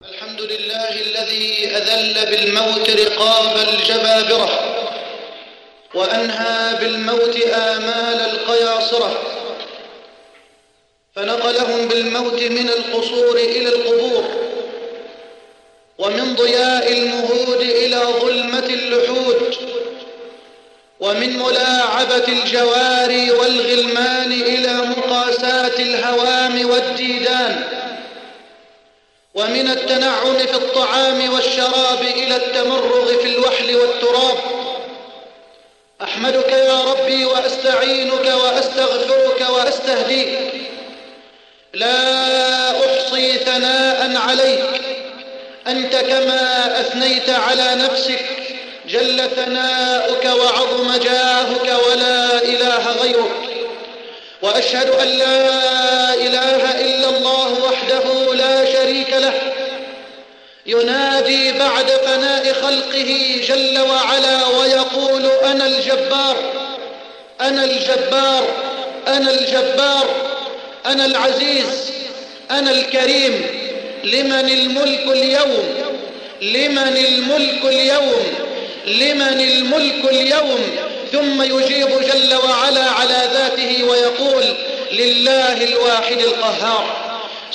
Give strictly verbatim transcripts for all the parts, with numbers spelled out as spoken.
الحمد لله الذي أذل بالموت رقاب الجبابرة وأنهى بالموت آمال القياصرة، فنقلهم بالموت من القصور إلى القبور، ومن ضياء المهود إلى ظلمة اللحود، ومن ملاعبة الجواري والغلمان إلى مقاساة الهوام والديدان، ومن التنعم في الطعام والشراب إلى التمرغ في الوحل والتراب. أحمدك يا ربي وأستعينك وأستغفرك وأستهديك، لا أحصي ثناء عليك، أنت كما أثنيت على نفسك، جل ثناؤك وعظم جاهك ولا إله غيرك. وأشهد أن لا إله إلا الله وحده لا شريك له، ينادي بعد فناء خلقه جل وعلا ويقول: أنا الجبار، أنا الجبار، أنا الجبار، أنا العزيز، أنا الكريم. لمن الملك اليوم؟ لمن الملك اليوم؟ لمن الملك اليوم؟ ثم يجيب جل وعلا على ذاته ويقول: لله الواحد القهار.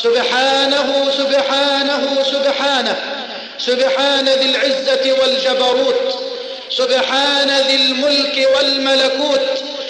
سبحانه سبحانه سبحانه سبحان ذي العزة والجبروت، سبحان ذي الملك والملكوت،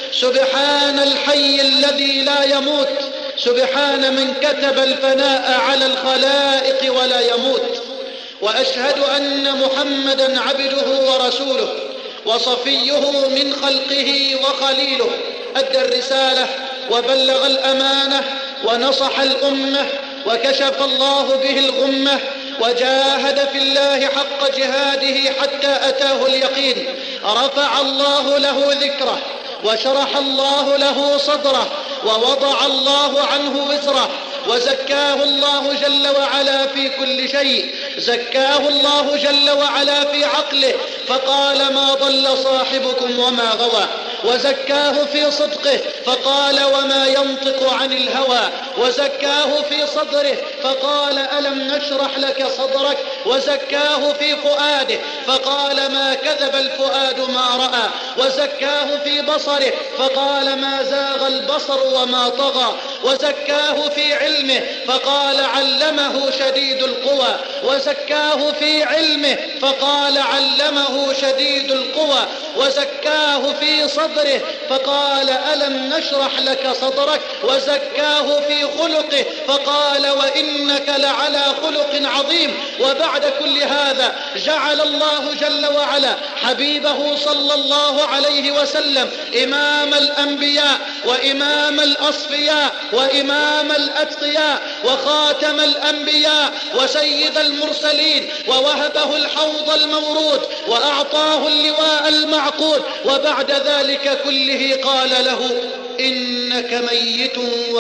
سبحان الحي الذي لا يموت، سبحان من كتب الفناء على الخلائق ولا يموت. وأشهد أن محمدًا عبده ورسوله وصفيه من خلقه وخليله، أدى الرسالة وبلغ الأمانة ونصح الأمة وكشف الله به الغمة، وجاهد في الله حق جهاده حتى أتاه اليقين. رفع الله له ذكره وشرح الله له صدره ووضع الله عنه وزره، وزكاه الله جل وعلا في كل شيء. زكاه الله جل وعلا في عقله فقال: ما ضل صاحبكم وما غوى. وزكاه في صدقه فقال: وما ينطق عن الهوى. وزكاه في صدره فقال: ألم نشرح لك صدرك. وزكاه في فؤاده فقال: ما كذب الفؤاد ما رأى. وزكاه في بصره فقال: ما زاغ البصر وما طغى. وزكاه في علمه فقال: علمه شديد القوى. وزكاه في علمه فقال: علمه شديد القوى. وزكاه في صدره فقال: ألم نشرح لك صدرك. وزكاه في خلقه فقال: وإنك لعلى خلق عظيم. وبعد كل هذا جعل الله جل وعلا حبيبه صلى الله عليه وسلم إمام الأنبياء وإمام الأصفياء وإمام الأتقياء وخاتم الأنبياء وسيد المرسلين، ووهبه الحوض المورود وأعطاه اللواء المعقود. وبعد ذلك كله قال له: إنك ميت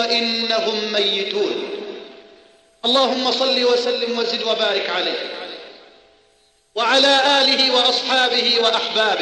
وإنهم ميتون. اللهم صل وسلم وزد وبارك عليه وعلى آله وأصحابه وأحبابه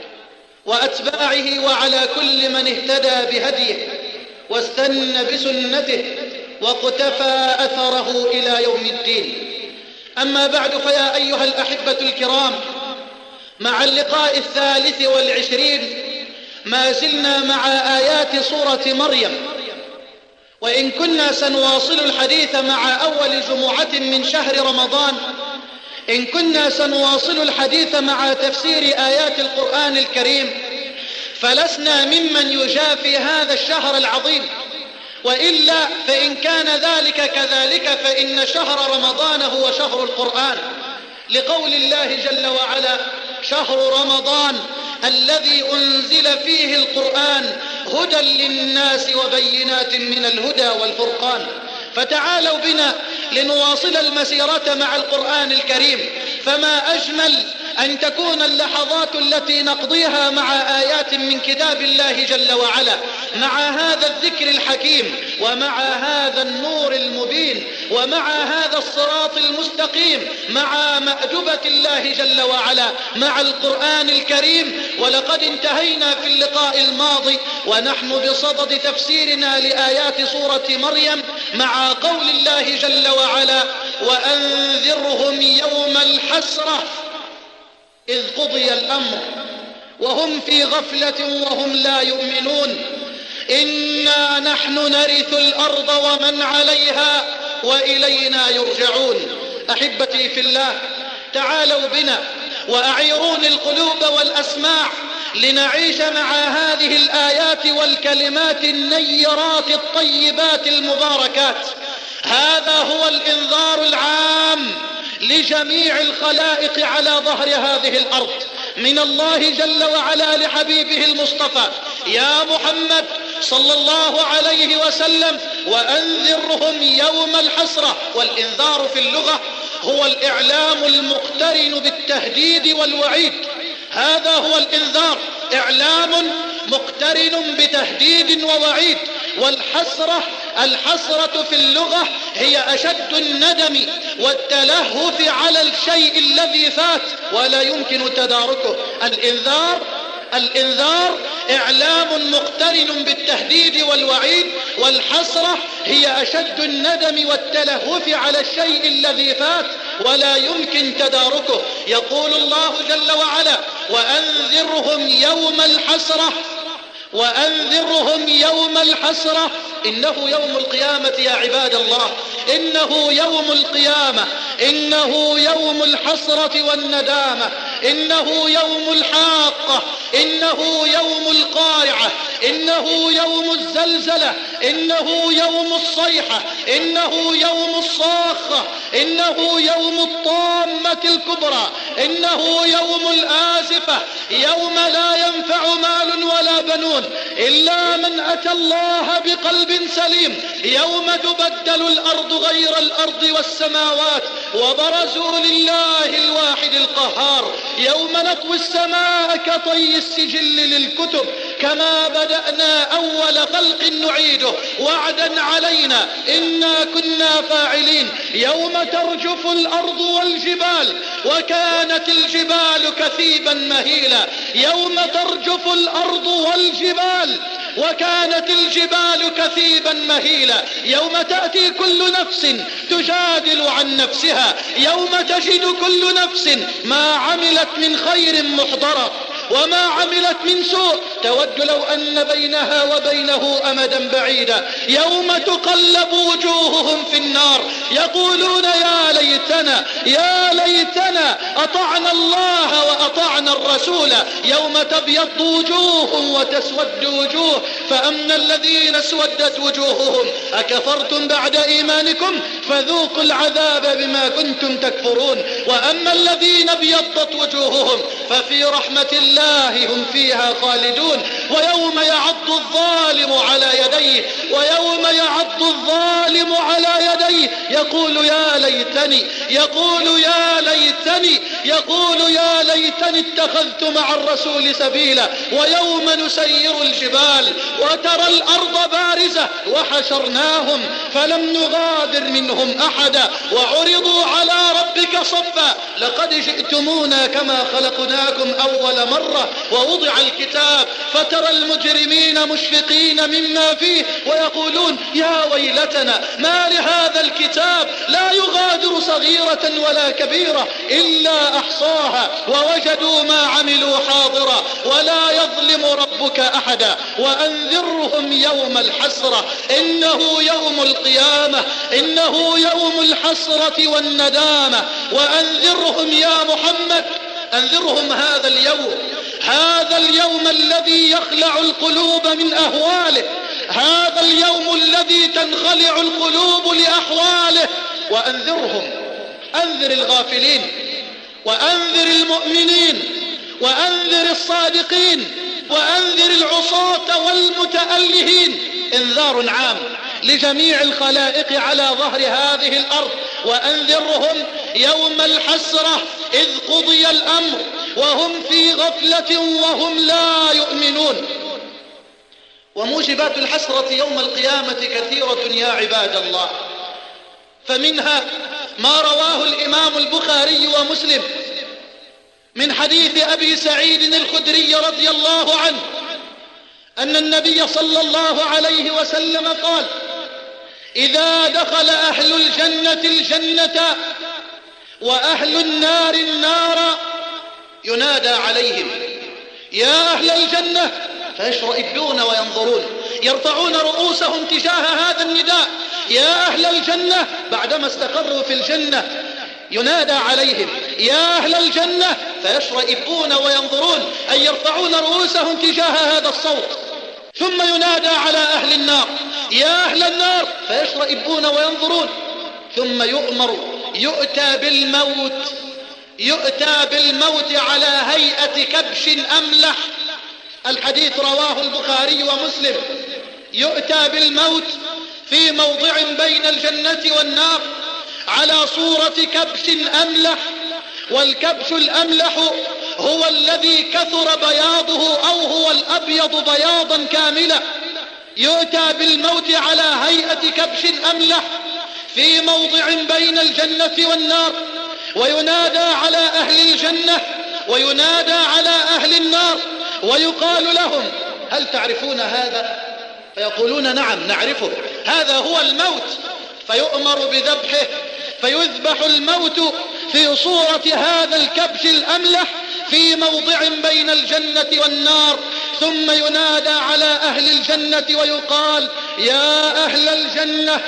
وأتباعه وعلى كل من اهتدى بهديه واستنى بسنته واقتفى أثره إلى يوم الدين. أما بعد، فيا أيها الأحبة الكرام، مع اللقاء الثالث والعشرين ما زلنا مع آيات سورة مريم، وإن كنا سنواصل الحديث مع أول جمعة من شهر رمضان، إن كنا سنواصل الحديث مع تفسير آيات القرآن الكريم، فلسنا ممن يجافي هذا الشهر العظيم، وإلا فإن كان ذلك كذلك فإن شهر رمضان هو شهر القرآن، لقول الله جل وعلا: شهر رمضان الذي أنزل فيه القرآن هدى للناس وبينات من الهدى والفرقان. فتعالوا بنا لنواصل المسيرة مع القرآن الكريم، فما أجمل أن تكون اللحظات التي نقضيها مع آيات من كتاب الله جل وعلا، مع هذا الذكر الحكيم ومع هذا النور المبين ومع هذا الصراط المستقيم، مع مأدبة الله جل وعلا، مع القرآن الكريم. ولقد انتهينا في اللقاء الماضي ونحن بصدد تفسيرنا لآيات سورة مريم مع قول الله جل وعلا: وأنذرهم يوم الحسرة إذ قضي الأمر وهم في غفلة وهم لا يؤمنون. إنا نحن نرث الأرض ومن عليها وإلينا يرجعون. أحبتي في الله، تعالوا بنا وأعيروني القلوب والأسماع لنعيش مع هذه الآيات والكلمات النيرات الطيبات المباركات. هذا هو الإنذار العام لجميع الخلائق على ظهر هذه الأرض من الله جل وعلا لحبيبه المصطفى يا محمد صلى الله عليه وسلم: وأنذرهم يوم الحسرة. والإنذار في اللغة هو الإعلام المقترن بالتهديد والوعيد. هذا هو الإنذار، إعلام مقترن بتهديد ووعيد. والحسرة، الحسرة في اللغة هي أشد الندم والتلهف على الشيء الذي فات ولا يمكن تداركه. الإنذار الإنذار إعلام مقترن بالتهديد والوعيد، والحسرة هي أشد الندم والتلهف على الشيء الذي فات ولا يمكن تداركه. يقول الله جل وعلا: وأنذرهم يوم الحسرة، وأنذرهم يوم الحسرة. إنه يوم القيامة يا عباد الله، إنه يوم القيامة، إنه يوم الحسرة والندامة، إنه يوم الحاقة، إنه يوم القارعة، إنه يوم الزلزلة، إنه يوم الصيحة، إنه يوم الصاخة، إنه يوم الطامة الكبرى، إنه يوم الآزفة، يوم لا ينفع مال ولا بنون إلا من أتى الله بقلب سليم، يوم تبدل الأرض غير الأرض والسماوات وبرزوا لله الواحد القهار، يوم نطوي السماء كطي السجل للكتب كما بدأنا أول خلق نعيده وعدا علينا إنا كنا فاعلين، يوم ترجف الأرض والجبال وكانت الجبال كثيبا مهيلا، يوم ترجف الأرض والجبال وكانت الجبال كثيبا مهيلا، يوم تأتي كل نفس تجادل عن نفسها، يوم تجد كل نفس ما عملت من خير محضرا وما عملت من سوء تود لو أن بينها وبينه أمدا بعيدا، يوم تقلب وجوههم في النار يقولون يا ليتنا يا ليتنا أطعنا الله وأطعنا الرسول، يوم تبيض وجوه وتسود وجوه، فأما الذين اسودت وجوههم أكفرتم بعد إيمانكم فذوقوا العذاب بما كنتم تكفرون، وأما الذين ابيضت وجوههم ففي رحمة الله هم فيها خالدون، ويوم يعض الظالم على يديه ويوم يعض الظالم على يديه يقول يا ليتني يقول يا ليتني يقول يا ليتني اتخذت مع الرسول سبيلا، ويوم نسير الجبال وترى الأرض بارزة وحشرناهم فلم نغادر منهم أحدا وعرضوا على ربك صفا لقد جئتمونا كما خلقناكم أول مرة، ووضع الكتاب فترى المجرمين مشفقين مما فيه ويقولون يا ويلتنا ما لهذا الكتاب لا يغادر صغيرة ولا كبيرة إلا أحصاها ووجدوا ما عملوا حاضرا ولا يظلم ربك أحدا. وأنذرهم يوم الحسرة، إنه يوم القيامة، إنه يوم الحسرة والندامة. وأنذرهم يا محمد، أنذرهم هذا اليوم، هذا اليوم الذي يخلع القلوب من أهواله، هذا اليوم الذي تنخلع القلوب لأحواله. وأنذرهم، أنذر الغافلين وأنذر المؤمنين وأنذر الصادقين وأنذر العصاة والمتألهين. إنذار عام لجميع الخلائق على ظهر هذه الأرض. وأنذرهم يوم الحسرة إذ قضي الأمر وهم في غفلة وهم لا يؤمنون. وموجبات الحسرة يوم القيامة كثيرة يا عباد الله، فمنها ما رواه الإمام البخاري ومسلم من حديث أبي سعيد الخدري رضي الله عنه أن النبي صلى الله عليه وسلم قال: إذا دخل أهل الجنة الجنة وأهل النار النار ينادى عليهم يا أهل الجنة، فيشرئبون وينظرون، يرفعون رؤوسهم تجاه هذا النداء يا أهل الجنة. بعدما استقروا في الجنة ينادى عليهم يا أهل الجنة، فيشرئبون وينظرون، أي يرفعون رؤوسهم تجاه هذا الصوت. ثم ينادى على أهل النار يا أهل النار، فيشرئبون وينظرون. ثم يؤمر يؤتى بالموت، يؤتى بالموت على هيئة كبش أملح، الحديث رواه البخاري ومسلم. يؤتى بالموت في موضع بين الجنة والنار على صورة كبش أملح، والكبش الأملح هو الذي كثر بياضه أو هو الأبيض بياضا كاملا. يؤتى بالموت على هيئة كبش أملح في موضع بين الجنة والنار، وينادى على أهل الجنة وينادى على أهل النار، ويقال لهم هل تعرفون هذا؟ فيقولون نعم نعرفه، هذا هو الموت. فيؤمر بذبحه، فيذبح الموت في صورة هذا الكبش الأملح في موضع بين الجنة والنار. ثم ينادى على أهل الجنة ويقال يا أهل الجنة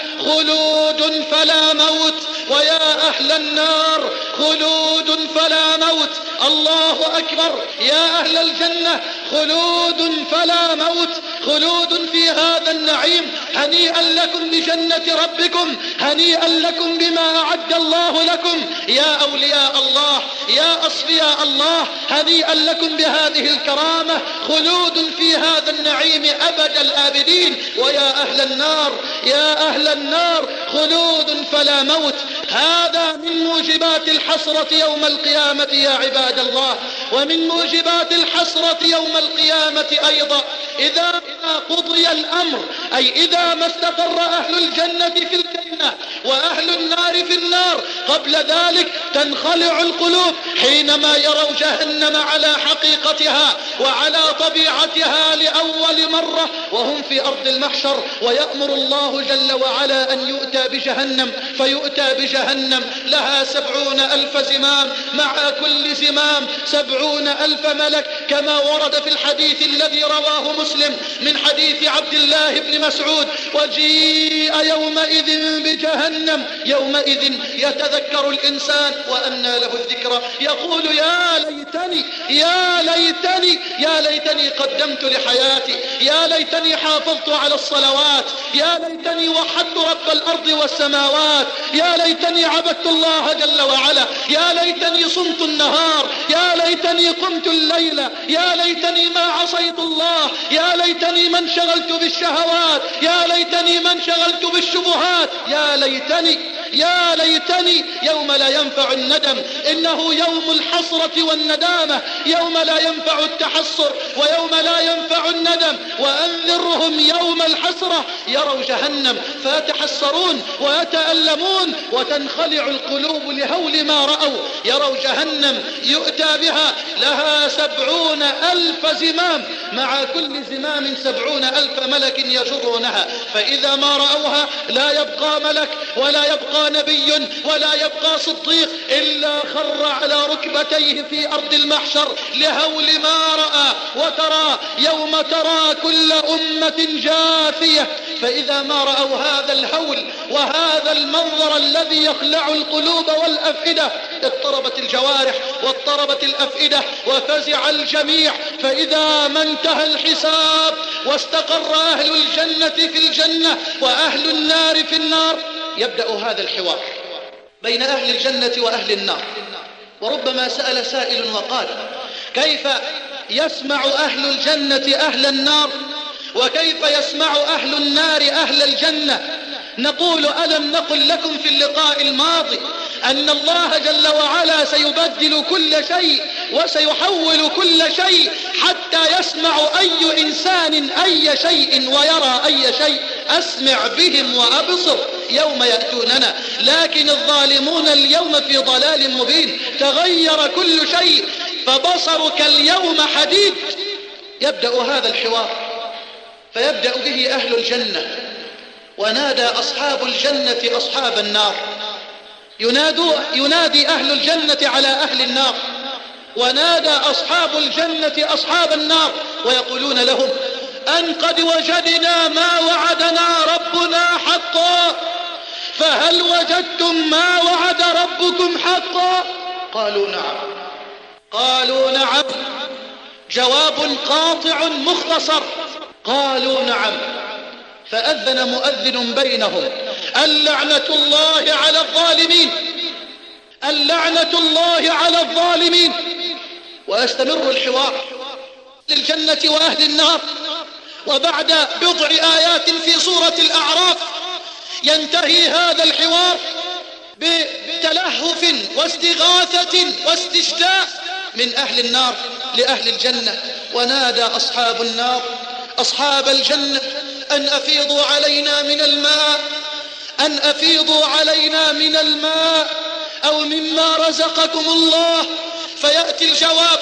خلود فلا موت، ويا أهل النار خلود فلا موت. الله أكبر. يا أهل الجنة خلود فلا موت، خلود في هذا النعيم، هنيئا لكم بجنة ربكم، هنيئا لكم بما أعد الله لكم يا أولياء الله، يا أصفياء الله، هنيئا لكم بهذه الكرامة، خلود في هذا النعيم أبد الآبدين. ويا أهل النار، يا أهل النار خلود فلا موت. هذا من موجبات الحسرة يوم القيامة يا عباد الله. ومن موجبات الحسرة يوم القيامة أيضا إذا قضي الأمر، أي إذا ما استقر أهل الجنة في الجنة وأهل النار في النار، قبل ذلك تنخلع القلوب حينما يروا جهنم على حقيقتها وعلى طبيعتها لأول مرة وهم في أرض المحشر. ويأمر الله جل وعلا أن يؤتى بجهنم، فيؤتى بجهنم لها سبعون ألف زمام، مع كل زمام سبعون ألف ملك، كما ورد في الحديث الذي رواه مسلم من حديث عبد الله بن مسعود: وجيء يومئذ بجهنم، يومئذ يتذكر الإنسان وأنى له الذكرى، يقول يا ليتني يا ليتني يا ليتني قدمت لحياتي، يا ليتني حافظت على الصلوات، يا ليتني وحدت رب الأرض والسماوات، يا ليتني عبدت الله جل وعلا، يا ليتني صمت النهار، يا ليتني قمت الليل، يا ليتني ما عصيت الله، يا ليتني ما انشغلت بالشهوات، يا ليتني ما انشغلت بالشبهات، يا ليتني يا ليتني. يوم لا ينفع الندم، إنه يوم الحسرة والندامة، يوم لا ينفع التحسر ويوم لا ينفع الندم. وأنذرهم يوم الحسرة، يروا جهنم فيتحسرون ويتألمون وتنخلع القلوب لهول ما رأوا. يروا جهنم يؤتى بها لها سبعون ألف زمام، مع كل زمام سبعون ألف ملك يجرونها، فإذا ما رأوها لا يبقى ملك ولا يبقى نبي ولا يبقى صديق إلا خر على ركبتيه في أرض المحشر لهول ما رأى. وترى يوم ترى كل أمة جاثية، فإذا ما رأوا هذا الهول وهذا المنظر الذي يخلع القلوب والأفئدة اضطربت الجوارح واضطربت الأفئدة وفزع الجميع. فإذا ما انتهى الحساب واستقر أهل الجنة في الجنة وأهل النار في النار، يبدأ هذا الحوار بين أهل الجنة وأهل النار. وربما سأل سائل وقال: كيف يسمع أهل الجنة أهل النار، وكيف يسمع أهل النار أهل الجنة؟ نقول: ألم نقل لكم في اللقاء الماضي أن الله جل وعلا سيبدل كل شيء وسيحول كل شيء حتى يسمع أي إنسان أي شيء ويرى أي شيء؟ أسمع بهم وأبصر يوم يأتوننا، لكن الظالمون اليوم في ضلال مبين، تغير كل شيء، فبصرك اليوم حديد. يبدأ هذا الحوار، فيبدأ به أهل الجنة ونادى أصحاب الجنة أصحاب النار، ينادو ينادي أهل الجنة على أهل النار، ونادى أصحاب الجنة أصحاب النار ويقولون لهم أن قد وجدنا ما وعدنا ربنا حقا، فهل وجدتم ما وعد ربكم حقا؟ قالوا نعم. قالوا نعم، جواب قاطع مختصر، قالوا نعم. فأذن مؤذن بينهم اللعنة الله على الظالمين، اللعنة الله على الظالمين. ويستمر الحوار للجنة وأهل النار، وبعد بضع آيات في سورة الأعراف ينتهي هذا الحوار بتلهف واستغاثة واستشفاء من أهل النار لأهل الجنة. ونادى أصحاب النار أصحاب الجنة أن أفيضوا علينا من الماء، أن أفيضوا علينا من الماء أو مما رزقكم الله. فيأتي الجواب،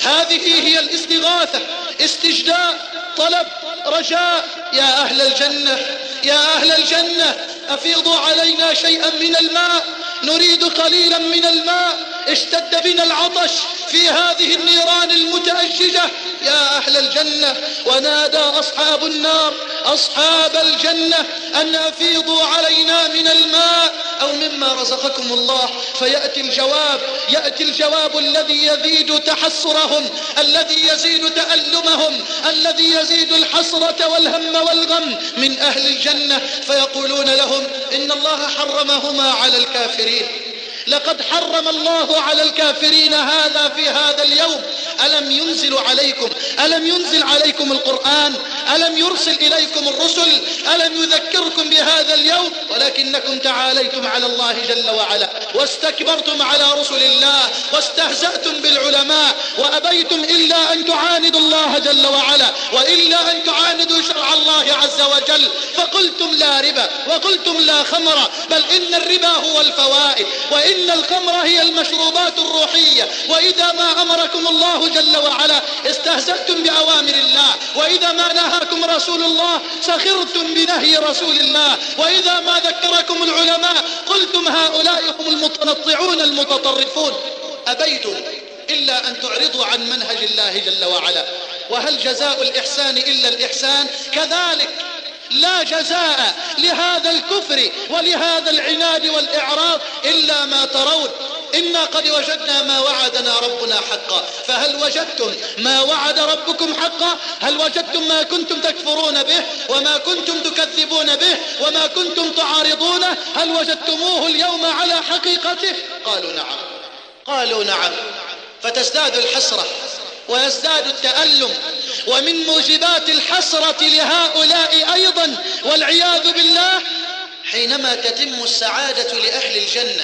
هذه هي الاستغاثة، استجداء، طلب، رجاء. يا أهل الجنة، يا أهل الجنة، أفيضوا علينا شيئا من الماء، نريد قليلا من الماء، اشتد بنا العطش في هذه النيران المتأججة يا أهل الجنة. ونادى أصحاب النار أصحاب الجنة أن أفيضوا علينا من الماء أو مما رزقكم الله. فيأتي الجواب، يأتي الجواب الذي يزيد تحسرهم، الذي يزيد تألمهم، الذي يزيد الحسرة والهم والغم من أهل الجنة. فيقولون لهم إن الله حرمهما على الكافرين، لقد حرم الله على الكافرين هذا في هذا اليوم. ألم ينزل عليكم ألم ينزل عليكم القرآن؟ ألم يرسل إليكم الرسل؟ ألم يذكركم بهذا اليوم؟ ولكنكم تعاليتم على الله جل وعلا واستكبرتم على رسل الله واستهزأتم بالعلماء وأبيتم إلا أن تعاندوا الله جل وعلا وإلا أن تعاندوا شرع الله عز وجل. فقلتم لا ربا وقلتم لا خمر، بل إن الربا هو الفوائد وإن الخمر هي المشروبات الروحية. وإذا ما أمركم الله جل وعلا استهزأتم بأوامر الله، وإذا ما نهاكم رسول الله سخرتم بنهي رسول الله، وإذا ما ذكركم العلماء قلتم هؤلاء هم المتنطعون المتطرفون. أبيتم إلا أن تعرضوا عن منهج الله جل وعلا. وهل جزاء الإحسان إلا الإحسان؟ كذلك لا جزاء لهذا الكفر ولهذا العناد والإعراض إلا ما ترون. إنا قد وجدنا ما وعدنا ربنا حقا، فهل وجدتم ما وعد ربكم حقا؟ هل وجدتم ما كنتم تكفرون به وما كنتم تكذبون به وما كنتم تعارضونه؟ هل وجدتموه اليوم على حقيقته؟ قالوا نعم، قالوا نعم. فتزداد الحسرة ويزداد التألم. ومن موجبات الحسرة لهؤلاء أيضا والعياذ بالله حينما تتم السعادة لأهل الجنة،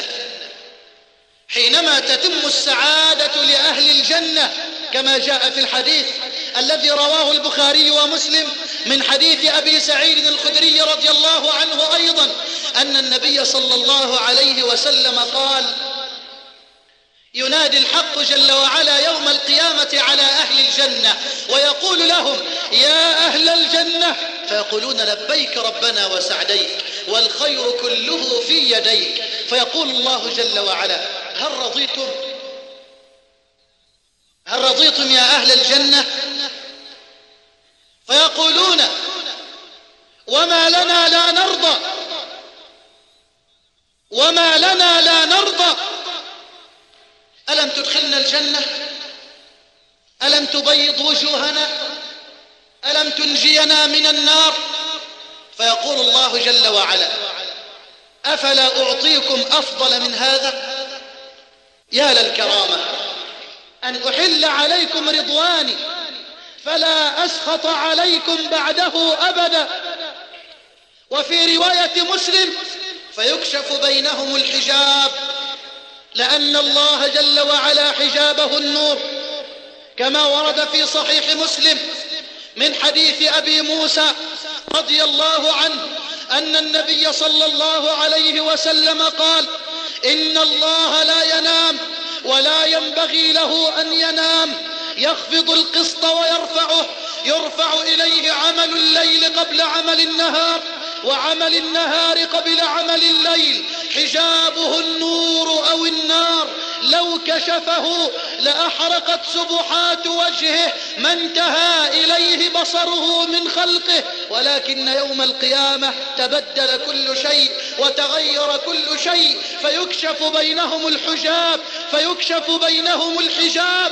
حينما تتم السعادة لأهل الجنة كما جاء في الحديث الذي رواه البخاري ومسلم من حديث أبي سعيد الخدري رضي الله عنه أيضا أن النبي صلى الله عليه وسلم قال: ينادي الحق جل وعلا يوم القيامة على أهل الجنة ويقول لهم: يا أهل الجنة، فيقولون: لبيك ربنا وسعديك والخير كله في يديك. فيقول الله جل وعلا: هل رضيتم؟ هل رضيتم يا أهل الجنة؟ فيقولون: وما لنا لا نرضى، وما لنا لا نرضى. ألم تدخلنا الجنة؟ ألم تبيض وجوهنا؟ ألم تنجينا من النار؟ فيقول الله جل وعلا: أفلا أعطيكم أفضل من هذا؟ يا للكرامة أن أحل عليكم رضواني فلا أسخط عليكم بعده أبدا. وفي رواية مسلم: فيكشف بينهم الحجاب، لأن الله جل وعلا حجابه النور، كما ورد في صحيح مسلم من حديث أبي موسى رضي الله عنه أن النبي صلى الله عليه وسلم قال: إن الله لا ينام ولا ينبغي له أن ينام، يخفض القسط ويرفعه، يرفع إليه عمل الليل قبل عمل النهار، وعمل النهار قبل عمل الليل، حجابه النور أو النار، لو كشفه لأحرقت سبحات وجهه ما انتهى إليه بصره من خلقه. ولكن يوم القيامة تبدل كل شيء وتغير كل شيء، فيكشف بينهم الحجاب فيكشف بينهم الحجاب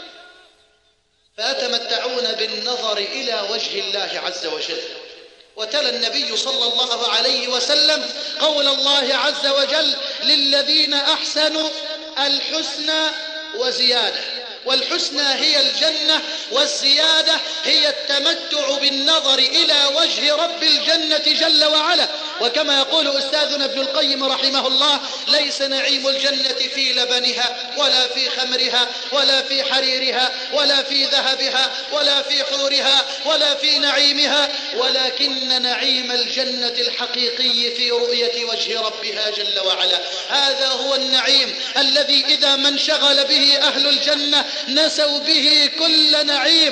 فيتمتعون بالنظر إلى وجه الله عز وجل. وتلا النبي صلى الله عليه وسلم قول الله عز وجل: للذين أحسنوا الحسنى وزيادة. والحسنى هي الجنة، والزيادة هي التمتع بالنظر إلى وجه رب الجنة جل وعلا. وكما يقول أستاذنا ابن القيم رحمه الله: ليس نعيم الجنة في لبنها ولا في خمرها ولا في حريرها ولا في ذهبها ولا في حورها ولا في نعيمها، ولكن نعيم الجنة الحقيقي في رؤية وجه ربها جل وعلا. هذا هو النعيم الذي إذا ما انشغل به أهل الجنة نسوا به كل نعيم.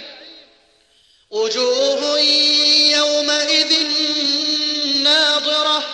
وجوه يومئذ ناظرة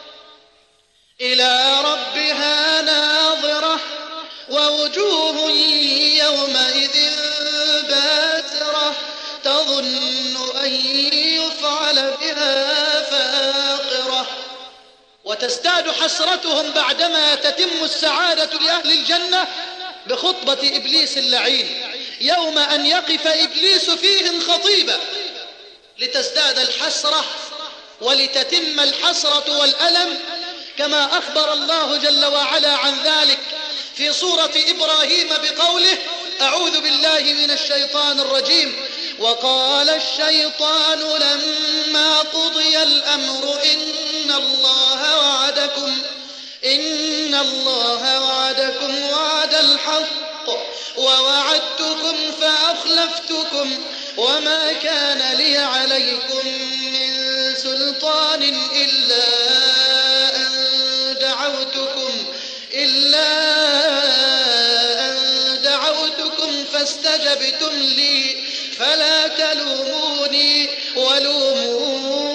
إلى ربها ناظرة ووجوه يومئذ باسرة تظن أن يفعل بها فاقرة. وتزداد حسرتهم بعدما تتم السعادة لأهل الجنة بخطبة إبليس اللعين، يوم أن يقف إبليس فيهم خطيبا، لتزداد الحسرة ولتتم الحسرة والألم، كما أخبر الله جل وعلا عن ذلك في سورة إبراهيم بقوله: أعوذ بالله من الشيطان الرجيم: وقال الشيطان لما قضي الأمر إن الله وعدكم إن الله وعدكم وعد الحق ووعدتكم فأخلفتكم وما كان لي عليكم من سلطان إلا أن دعوتكم إلا أن دعوتكم فاستجبتم لي فلا تلوموني ولوموا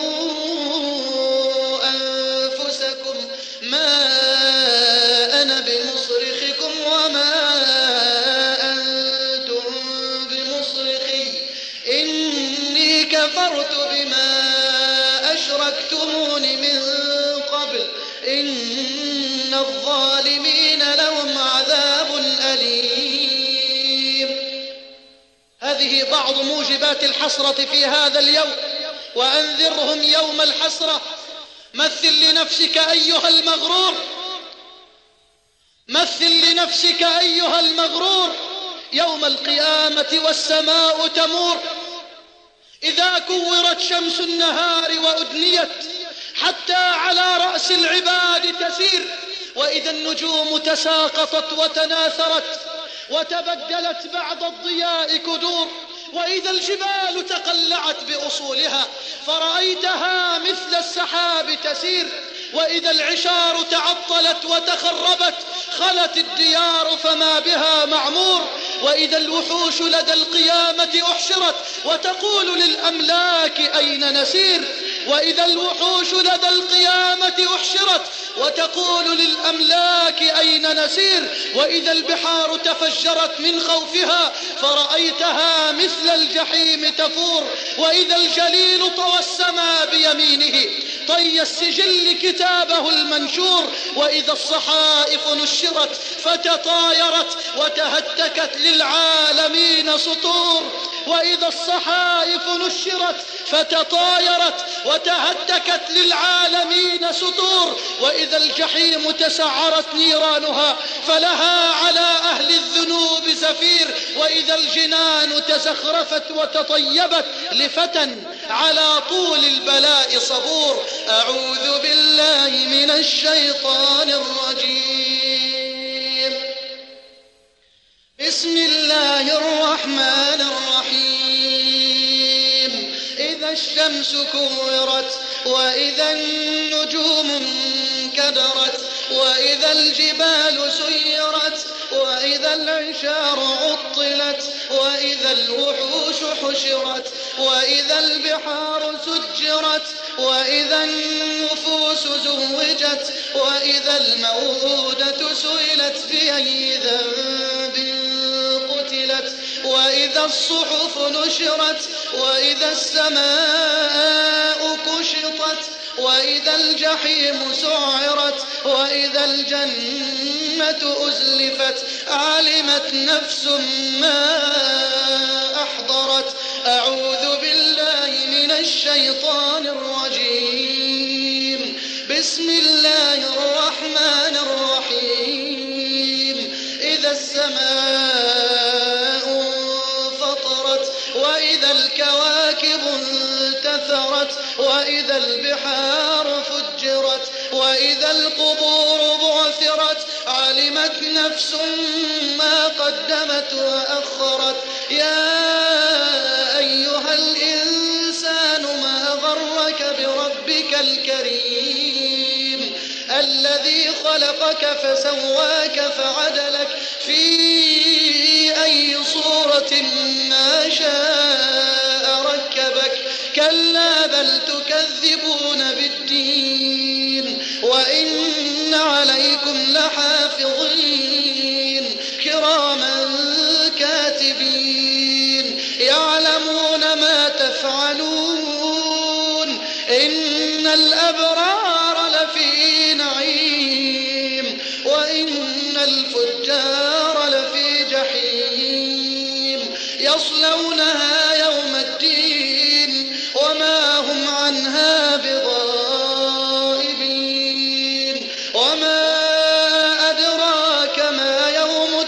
أنفسكم ما أنا بمصرخكم وما أنتم بمصرخي إني كفرت بما أشركتمون من قبل إن الظالمين لهم عذاب أليم. هذه بعض موجبات الحسرة في هذا اليوم. وأنذرهم يوم الحسرة. مثل لنفسك أيها المغرور مثل لنفسك أيها المغرور يوم القيامة والسماء تمور، إذا كورت شمس النهار وأدنيت حتى على رأس العباد تسير، وإذا النجوم تساقطت وتناثرت وتبدلت بعد الضياء كدور، وإذا الجبال تقلعت بأصولها فرأيتها مثل السحاب تسير، وإذا العشار تعطلت وتخربت خلت الديار فما بها معمور، وإذا الوحوش لدى القيامة أحشرت وتقول للأملاك أين نسير، وإذا الوحوش لدى القيامة أحشرت وتقول للأملاك أين نسير، وإذا البحار تفجرت من خوفها فرأيتها مثل الجحيم تفور، وإذا الجليل طوى السما بيمينه طي السجل كتابه المنشور، وإذا الصحائف نشرت فتطايرت وتهتكت للعالمين سطور، وإذا الصحائف نشرت فتطايرت وتهتكت للعالمين سطور، وإذا الجحيم تسعرت نيرانها فلها على أهل الذنوب زفير، وإذا الجنان تزخرفت وتطيبت لفتى على طول البلاء صبور. أعوذ بالله من الشيطان الرجيم. بسم الله الرحمن الرحيم. إذا الشمس كورت وإذا النجوم انكدرت وإذا الجبال سيرت وإذا العشار عطلت وإذا الوحوش حشرت وإذا البحار سجرت وإذا النفوس زوجت وإذا الموءودة سئلت بأي ذنب قتلت وإذا الصحف نشرت وإذا السماء كشطت وإذا الجحيم سعرت وإذا الجنة أزلفت علمت نفس ما أحضرت. أعوذ بالله من الشيطان الرجيم. بسم الله الرحمن الرحيم. إذا السماء انفطرت وإذا الكواكب انتثرت وإذا البحار فجرت وإذا القبور بعثرت علمت نفس ما قدمت وأخرت. يا أيها الإنسان ما غرك بربك الكريم الذي خلقك فسواك فعدلك في أي صورة ما شاء ركبك. كلا بل تكذبون بالدين وإن عليكم لحافظين كراما كاتبين يعلمون ما تفعلون. إن الأبرار لفي نعيم وإن الفجار لفي جحيم يصلونها يوم الدين وما هم عنها بغائبين. وما أدراك ما يوم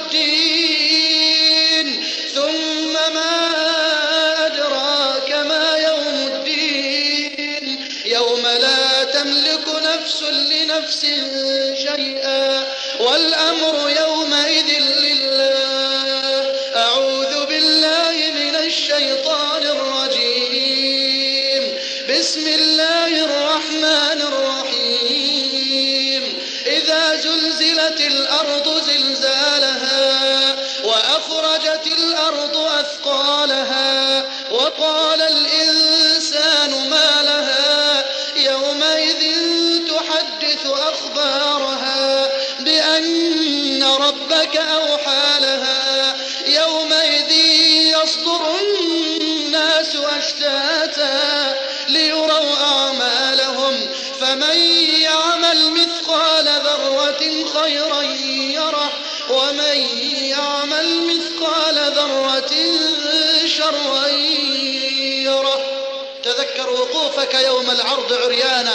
الدين ثم ما أدراك ما يوم الدين يوم لا تملك نفس لنفس شيئا والأمر يومئذ لله. أعوذ بالله من الشيطان الرجيم. بسم الله الرحمن الرحيم. إذا زلزلت الأرض زلزالها وأخرجت الأرض أثقالها وقال الإنسان ما لها يومئذ تحدث أخبارها بأن ربك أوحى لها. يومئذ يصدر الناس أشتاتا ليروا أعمالهم فمن يعمل مثقال ذرة خيرا يره ومن يعمل مثقال ذرة شرا يره. تذكر وقوفك يوم العرض عريانا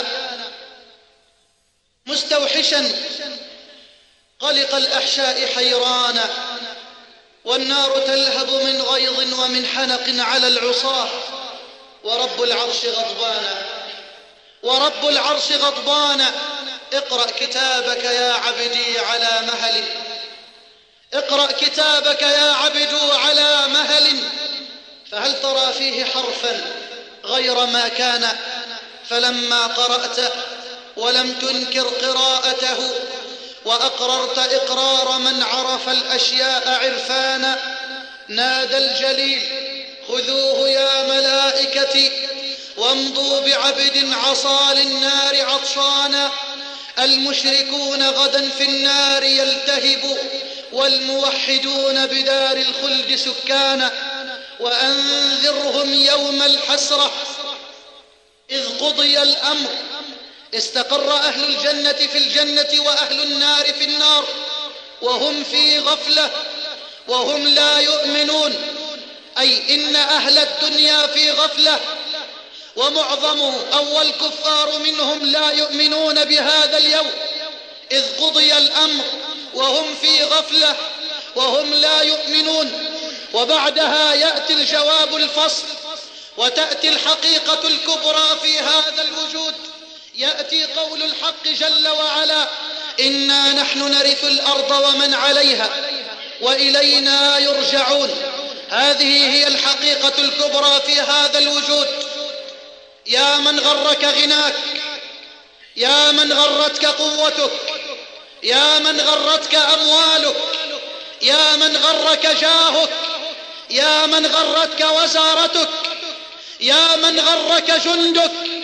مستوحشا قلق الأحشاء حيرانا والنار تلهب من غيظ ومن حنق على العصاة ورب العرش غضبانا ورب العرش غضبانا. اقرأ كتابك يا عبدي على مهل اقرأ كتابك يا عبد على مهل فهل ترى فيه حرفا غير ما كان. فلما قرأت ولم تنكر قراءته وأقررت إقرار من عرف الأشياء عرفانا نادى الجليل خذوه يا ملائكتي وامضوا بعبد عصى للنار عطشانا. المشركون غدا في النار يلتهب والموحدون بدار الخلد سكانا. وأنذرهم يوم الحسرة إذ قضي الأمر استقر أهل الجنة في الجنة وأهل النار في النار وهم في غفلة وهم لا يؤمنون. أي إن أهل الدنيا في غفلة ومعظم أو الكفار منهم لا يؤمنون بهذا اليوم إذ قضي الأمر وهم في غفلة وهم لا يؤمنون. وبعدها يأتي الجواب الفصل وتأتي الحقيقة الكبرى في هذا الوجود. يأتي قول الحق جل وعلا إنا نحن نرث الأرض ومن عليها وإلينا يرجعون. هذه هي الحقيقة الكبرى في هذا الوجود. يا من غرك غناك يا من غرتك قوتك يا من غرتك أموالك يا من غرك جاهك يا من غرتك وزارتك يا من غرك جندك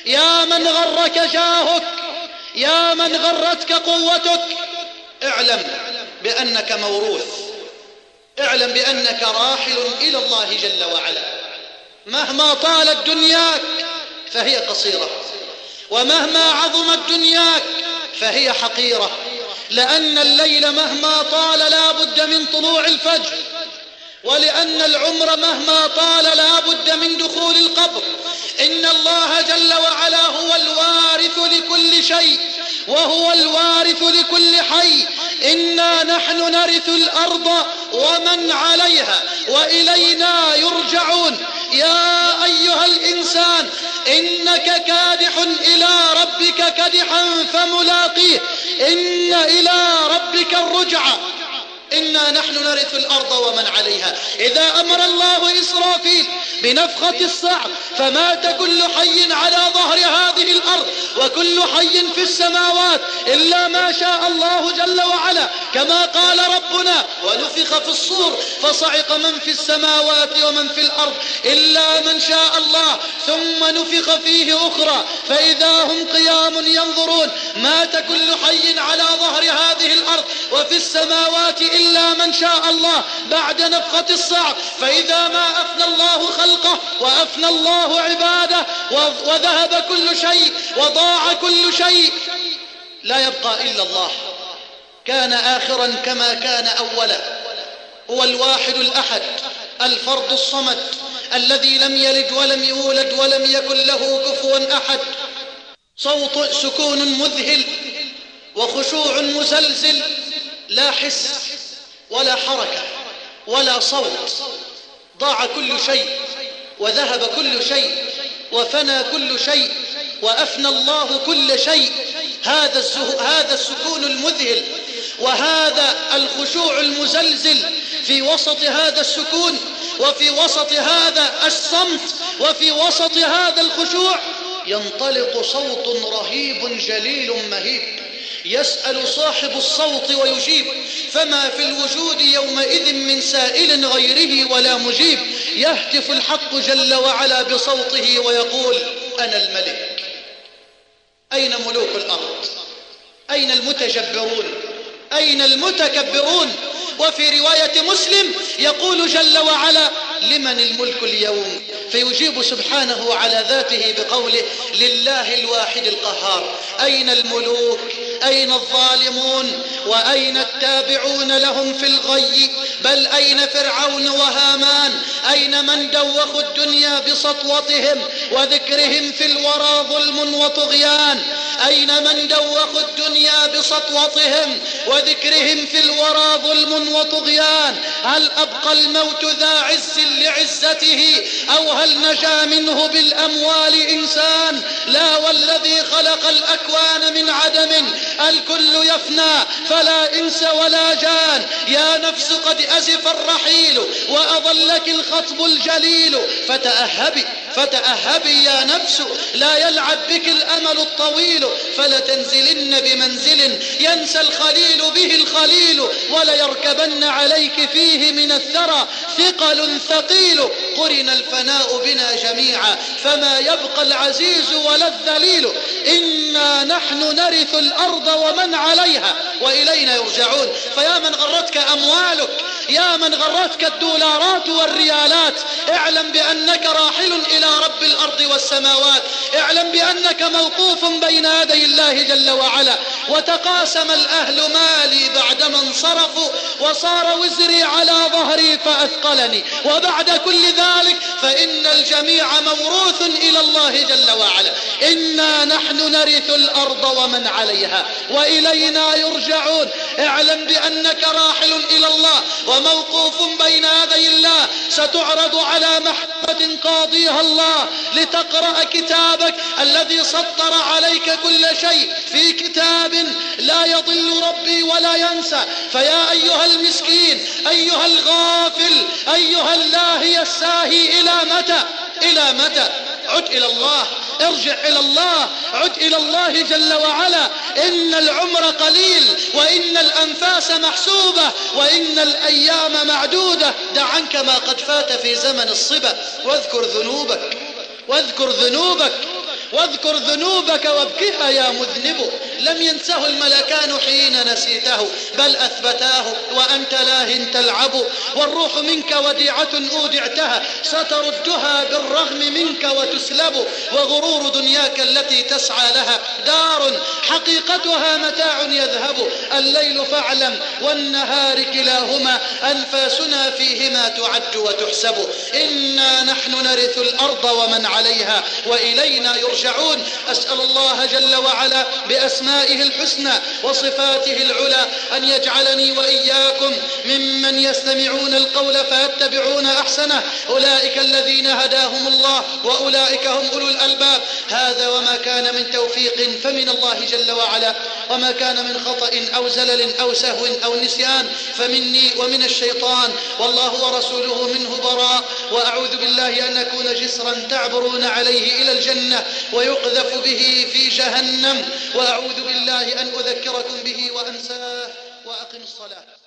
يا من غرك جاهك، يا من غرتك قوتك، اعلم بأنك موروث، اعلم بأنك راحل إلى الله جل وعلا. مهما طالت دنياك فهي قصيرة، ومهما عظمت دنياك فهي حقيرة، لأن الليل مهما طال لا بد من طلوع الفجر، ولأن العمر مهما طال لا بد من دخول القبر. إن الله جل وعلا هو الوارث لكل شيء، وهو الوارث لكل حي. إنا نحن نرث الأرض ومن عليها وإلينا يرجعون. يا أيها الإنسان إنك كادح إلى ربك كدحا فملاقيه، إن إلى ربك الرجعى. إنا نحن نرث الأرض ومن عليها. إذا أمر الله إسرافيل بنفخة الصعق فمات كل حي على ظهر هذه الأرض وكل حي في السماوات إلا ما شاء الله جل وعلا، كما قال ربنا: ونفخ في الصور فصعق من في السماوات ومن في الأرض إلا من شاء الله، ثم نفخ فيه أخرى فإذا هم قيام ينظرون. مات كل حي على ظهر هذه الأرض وفي السماوات إلا من شاء الله بعد نفخة الصعق. فإذا ما أفنى الله خلقه وأفنى الله عباده وذهب كل شيء وضاع كل شيء، لا يبقى إلا الله. كان آخرا كما كان أولا. هو الواحد الأحد الفرد الصمد الذي لم يلد ولم يولد ولم يكن له كفوا أحد. صوت سكون مذهل وخشوع مزلزل، لا حس ولا حركة ولا صوت. ضاع كل شيء وذهب كل شيء وفنى كل شيء وأفنى الله كل شيء. هذا هذا السكون المذهل وهذا الخشوع المزلزل، في وسط هذا السكون وفي وسط هذا الصمت وفي وسط هذا الخشوع ينطلق صوت رهيب جليل مهيب، يسأل صاحب الصوت ويجيب. فما في الوجود يومئذ من سائل غيره ولا مجيب. يهتف الحق جل وعلا بصوته ويقول: أنا الملك. أين ملوك الأرض؟ أين المتجبرون؟ أين المتكبرون؟ وفي رواية مسلم يقول جل وعلا: لمن الملك اليوم؟ فيجيب سبحانه على ذاته بقوله: لله الواحد القهار. أين الملوك؟ أين الظالمون؟ وأين التابعون لهم في الغي؟ بل أين فرعون وهامان؟ أين من دوخوا الدنيا بسطوتهم وذكرهم في الورى ظلم وطغيان؟ أين من دوخوا الدنيا بسطوتهم وذكرهم في الورى ظلم وطغيان؟ هل أبقى الموت ذا عز لعزته أو هل نجا منه بالأموال إنسان؟ لا، والذي خلق الأكوان من عدم الكل يفنى فلا إنس ولا جان. يا نفس قد أزف الرحيل وأضلك الخطب الجليل، فتأهبي فتأهبي يا نفس، لا يلعب بك الأمل الطويل. فلتنزلن بمنزل ينسى الخليل به الخليل، وليركبن عليك فيه من الثرى ثقل ثقيل. قرن الفناء بنا جميعا فما يبقى العزيز ولا الذليل. إنا نحن نرث الأرض ومن عليها وإلينا يرجعون. فيا من غرتك أموالك، يا من غرتك الدولارات والريالات، اعلم بأنك راحل إلى رب الأرض والسماوات. اعلم بأنك موقوف بين يدي الله جل وعلا. وتقاسم الأهل مالي بعدما انصرفوا، وصار وزري على ظهري فأثقلني. وبعد كل ذلك فإن الجميع موروث إلى الله جل وعلا. إنا نحن نرث الأرض ومن عليها وإلينا يرجعون. اعلم بأنك راحل إلى الله وموقوف بين يدي الله. ستعرض على محكمة قاضيها الله لتقرأ كتابك الذي سطر عليك كل شيء في كتاب لا يضل ربي ولا ينسى. فيا أيها المسكين، أيها الغافل، أيها اللاهي الساهي، إلى متى؟ إلى متى؟ عد إلى الله، ارجع إلى الله، عد إلى الله جل وعلا. إن العمر قليل وإن الأنفاس محسوبة وإن الأيام معدودة. دع عنك ما قد فات في زمن الصبا واذكر ذنوبك واذكر ذنوبك واذكر ذنوبك وابكها يا مذنب. لم ينسه الملكان حين نسيته بل أثبتاه وأنت لاه تلعب. والروح منك وديعة أودعتها ستردها بالرغم منك وتسلب. وغرور دنياك التي تسعى لها دار حقيقتها متاع يذهب. الليل فاعلم والنهار كلاهما أنفاسنا فيهما تعد وتحسب. إنا نحن نرث الأرض ومن عليها وإلينا يرجعون. أسأل الله جل وعلا بأسمائه الحسنى وصفاته العلى أن يجعلني وإياكم ممن يستمعون القول فيتبعون أحسنه. أولئك الذين هداهم الله وأولئك هم أولو الألباب. هذا وما كان من توفيق فمن الله جل وعلا، وما كان من خطأ أو زلل أو سهو أو نسيان فمني ومن الشيطان، والله ورسوله منه براء. وأعوذ بالله أن أكون جسرا تعبرون عليه إلى الجنة ويقذف به في جهنم. وأعوذ بالله أن أذكركم به وأنساه. وأقم الصلاة.